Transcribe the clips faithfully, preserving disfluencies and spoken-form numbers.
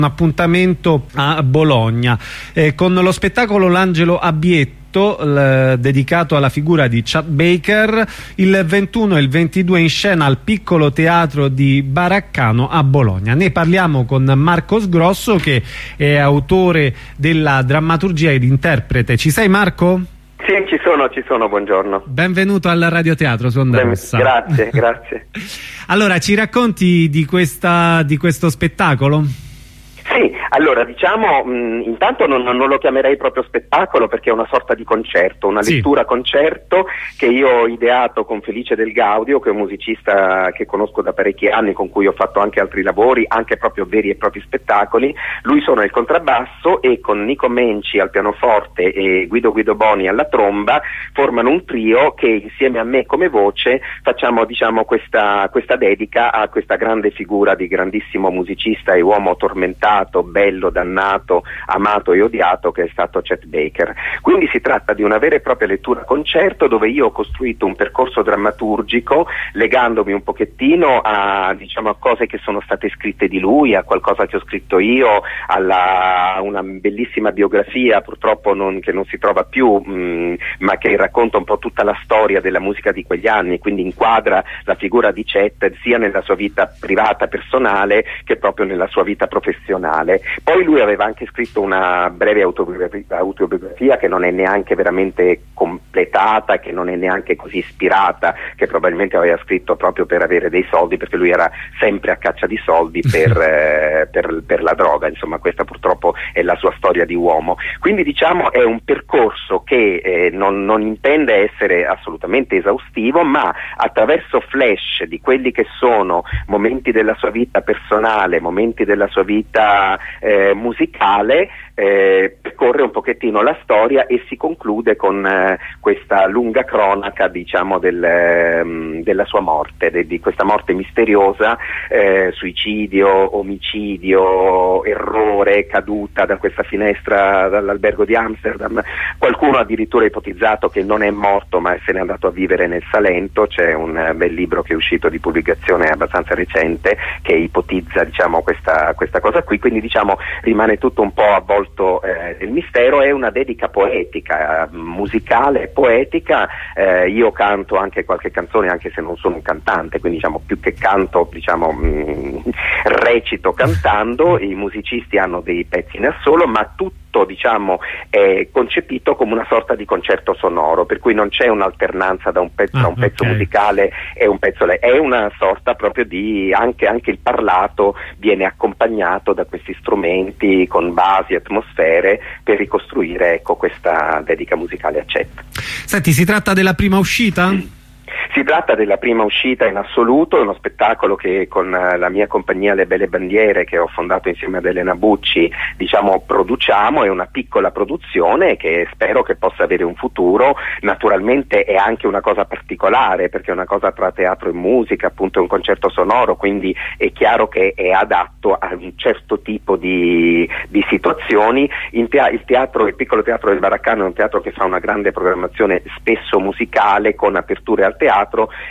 Un appuntamento a Bologna eh, con lo spettacolo L'Angelo Abietto, l, dedicato alla figura di Chet Baker, il ventuno e il ventidue in scena al Piccolo Teatro di Baraccano a Bologna. Ne parliamo con Marco Sgrosso, che è autore della drammaturgia ed interprete. Ci sei, Marco? Sì, ci sono, ci sono, buongiorno. Benvenuto al Radioteatro su Onda Rossa. Grazie, grazie. Allora, ci racconti di, questa, di questo spettacolo? Sì, allora diciamo, mh, intanto non, non lo chiamerei proprio spettacolo, perché è una sorta di concerto, una sì. lettura concerto che io ho ideato con Felice Del Gaudio, che è un musicista che conosco da parecchi anni, con cui ho fatto anche altri lavori, anche proprio veri e propri spettacoli. Lui suona il contrabbasso e con Nico Menci al pianoforte e Guido Guido Boni alla tromba formano un trio che insieme a me come voce facciamo, diciamo, questa, questa dedica a questa grande figura di grandissimo musicista e uomo tormentato, bello, dannato, amato e odiato, che è stato Chet Baker. Quindi si tratta di una vera e propria lettura concerto, dove io ho costruito un percorso drammaturgico legandomi un pochettino a, diciamo, a cose che sono state scritte di lui, a qualcosa che ho scritto io, alla una bellissima biografia, purtroppo non, che non si trova più, mh, ma che racconta un po' tutta la storia della musica di quegli anni, quindi inquadra la figura di Chet sia nella sua vita privata, personale, che proprio nella sua vita professionale. Poi lui aveva anche scritto una breve autobiografia, autobiografia che non è neanche veramente completata, che non è neanche così ispirata, che probabilmente aveva scritto proprio per avere dei soldi, perché lui era sempre a caccia di soldi per, eh, per, per la droga. Insomma, questa purtroppo è la sua storia di uomo. Quindi diciamo è un percorso che eh, non, non intende essere assolutamente esaustivo, ma attraverso flash di quelli che sono momenti della sua vita personale, momenti della sua vita Eh, musicale, eh, percorre un pochettino la storia e si conclude con eh, questa lunga cronaca, diciamo, del, eh, della sua morte, de, di questa morte misteriosa, eh, suicidio, omicidio, errore, caduta da questa finestra dall'albergo di Amsterdam. Qualcuno ha addirittura ipotizzato che non è morto, ma se n'è andato a vivere nel Salento. C'è un eh, bel libro che è uscito di pubblicazione abbastanza recente che ipotizza, diciamo, questa, questa cosa qui. Quindi diciamo rimane tutto un po' avvolto eh, nel mistero. È una dedica poetica, musicale, poetica. Eh, io canto anche qualche canzone, anche se non sono un cantante, quindi diciamo più che canto, diciamo mh, recito cantando. I musicisti hanno dei pezzi in assolo, ma tutto, diciamo, è concepito come una sorta di concerto sonoro, per cui non c'è un'alternanza da un pezzo, ah, da un pezzo okay. musicale e un pezzo, è una sorta proprio di, anche, anche il parlato viene accompagnato da questi strumenti con basi, atmosfere, per ricostruire, ecco, questa dedica musicale a Chet. Senti, si tratta della prima uscita? Si tratta della prima uscita in assoluto, è uno spettacolo che con la mia compagnia Le Belle Bandiere, che ho fondato insieme ad Elena Bucci, diciamo, produciamo. È una piccola produzione che spero che possa avere un futuro. Naturalmente è anche una cosa particolare, perché è una cosa tra teatro e musica, appunto è un concerto sonoro, quindi è chiaro che è adatto a un certo tipo di, di situazioni. In te- il teatro, il Piccolo Teatro del Baraccano è un teatro che fa una grande programmazione, spesso musicale, con aperture al teatro.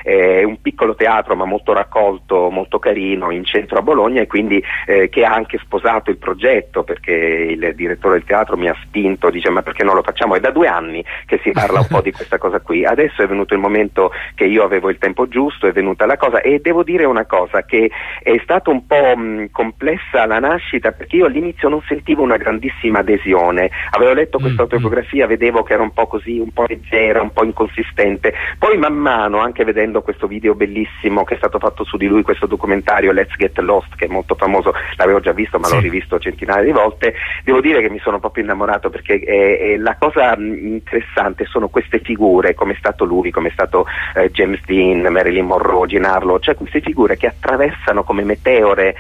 È un piccolo teatro ma molto raccolto, molto carino, in centro a Bologna, e quindi eh, che ha anche sposato il progetto, perché il direttore del teatro mi ha spinto, dice: ma perché non lo facciamo? È da due anni che si parla un po' di questa cosa qui, adesso è venuto il momento che io avevo il tempo giusto, è venuta la cosa. E devo dire una cosa, che è stata un po' mh, complessa la nascita, perché io all'inizio non sentivo una grandissima adesione. Avevo letto questa autobiografia, vedevo che era un po' così, un po' leggera, un po' inconsistente. Poi man mano, anche vedendo questo video bellissimo che è stato fatto su di lui, questo documentario Let's Get Lost, che è molto famoso, l'avevo già visto ma sì. l'ho rivisto centinaia di volte, devo dire che mi sono proprio innamorato, perché è, è la cosa interessante sono queste figure, come è stato lui, come è stato eh, James Dean, Marilyn Monroe, Jean Harlow, cioè queste figure che attraversano come meteore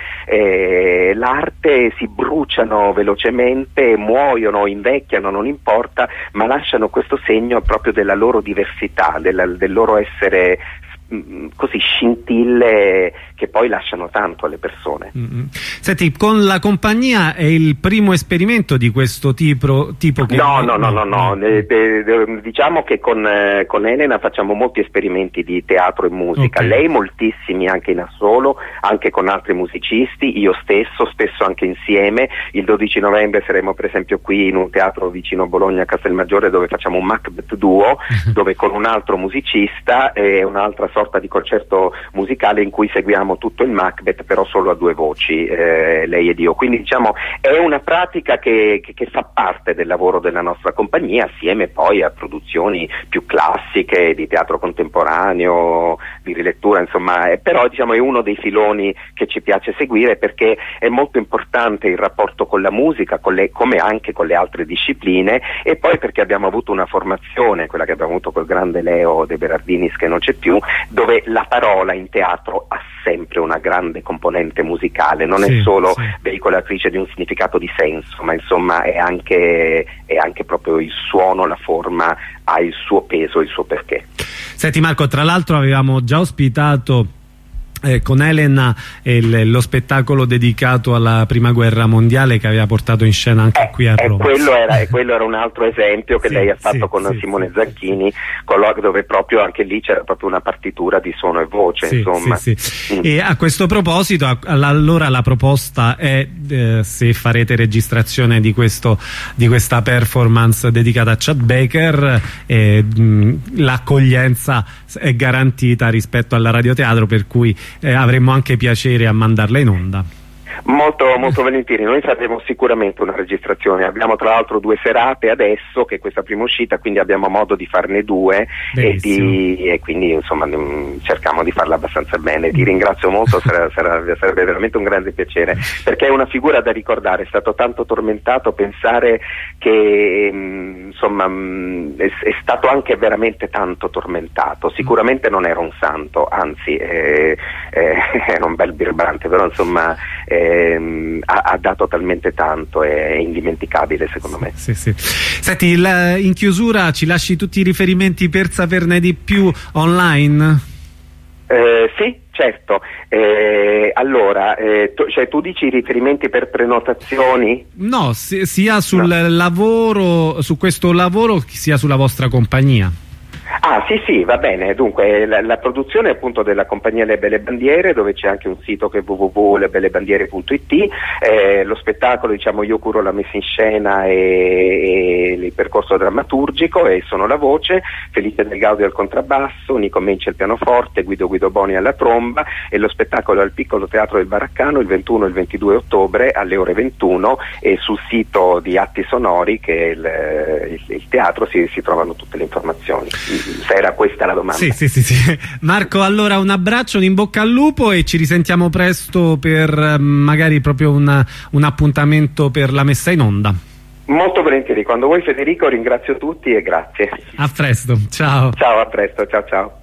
eh, l'arte, si bruciano velocemente, muoiono, invecchiano, non importa, ma lasciano questo segno proprio della loro diversità, della, del loro essere mh, così scintille che poi lasciano tanto alle persone. Mm-hmm. Senti, con la compagnia è il primo esperimento di questo tipo, tipo che... No, no, no, no, no. no. Eh, eh, diciamo che con, eh, con Elena facciamo molti esperimenti di teatro e musica, okay. Lei moltissimi anche in assolo, anche con altri musicisti, io stesso, spesso anche insieme. Il dodici novembre saremo per esempio qui in un teatro vicino a Bologna, a Castelmaggiore, dove facciamo un Macbeth duo, dove con un altro musicista è un'altra sorta di concerto musicale in cui seguiamo tutto il Macbeth, però solo a due voci, eh, lei ed io. Quindi diciamo è una pratica che, che, che fa parte del lavoro della nostra compagnia, assieme poi a produzioni più classiche di teatro contemporaneo, di rilettura, insomma, eh, però diciamo è uno dei filoni che ci piace seguire, perché è molto importante il rapporto con la musica, con le, come anche con le altre discipline, e poi perché abbiamo avuto una formazione, quella che abbiamo avuto col grande Leo De Berardinis, che non c'è più, dove la parola in teatro ha sempre una grande componente musicale, non sì, è solo sì. veicolatrice di un significato di senso, ma insomma è anche, è anche proprio il suono, la forma ha il suo peso, il suo perché. Senti Marco, tra l'altro avevamo già ospitato Eh, con Elena il, lo spettacolo dedicato alla prima guerra mondiale che aveva portato in scena anche eh, qui a Roma. Eh, quello, era, quello era un altro esempio che sì, lei ha fatto sì, con sì, Simone sì, Zanchini, sì. dove proprio anche lì c'era proprio una partitura di suono e voce, sì, insomma. Sì, sì. Mm. E a questo proposito, allora la proposta è eh, se farete registrazione di, questo, di questa performance dedicata a Chet Baker, eh, l'accoglienza è garantita rispetto alla radioteatro, per cui Eh, avremmo anche piacere a mandarla in onda. Molto, molto volentieri, noi faremo sicuramente una registrazione, abbiamo tra l'altro due serate adesso, che è questa prima uscita, quindi abbiamo modo di farne due e, di, e quindi insomma cerchiamo di farla abbastanza bene. Ti ringrazio molto, sarà, sarà, sarebbe veramente un grande piacere, perché è una figura da ricordare, è stato tanto tormentato, pensare che insomma è, è stato anche veramente tanto tormentato, sicuramente non era un santo, anzi eh, eh, era un bel birbante, però insomma eh, Ha, ha dato talmente tanto, è indimenticabile secondo me. Sì, sì. Senti, la, in chiusura ci lasci tutti i riferimenti per saperne di più online? Eh, sì, certo. Eh, allora, eh, tu, cioè, tu dici i riferimenti per prenotazioni? No, si, sia sul no. lavoro, su questo lavoro, sia sulla vostra compagnia. Ah sì sì, va bene, dunque la, la produzione è appunto della compagnia Le Belle Bandiere, dove c'è anche un sito che è w w w punto le belle bandiere punto i t, eh, lo spettacolo diciamo io curo la messa in scena e, e il percorso drammaturgico e sono la voce, Felice Del Gaudio al contrabbasso, Nico Menci al pianoforte, Guido Guido Boni alla tromba, e lo spettacolo al Piccolo Teatro del Baraccano il ventuno e il ventidue ottobre alle ore ventuno, e sul sito di Atti Sonori, che è il, il, il teatro, si, si trovano tutte le informazioni. Se era questa la domanda. Sì, sì, sì, sì. Marco, allora un abbraccio, un in bocca al lupo, e ci risentiamo presto per magari proprio una, un appuntamento per la messa in onda. Molto volentieri, quando vuoi Federico, ringrazio tutti e grazie. A presto, ciao. Ciao, a presto, ciao ciao.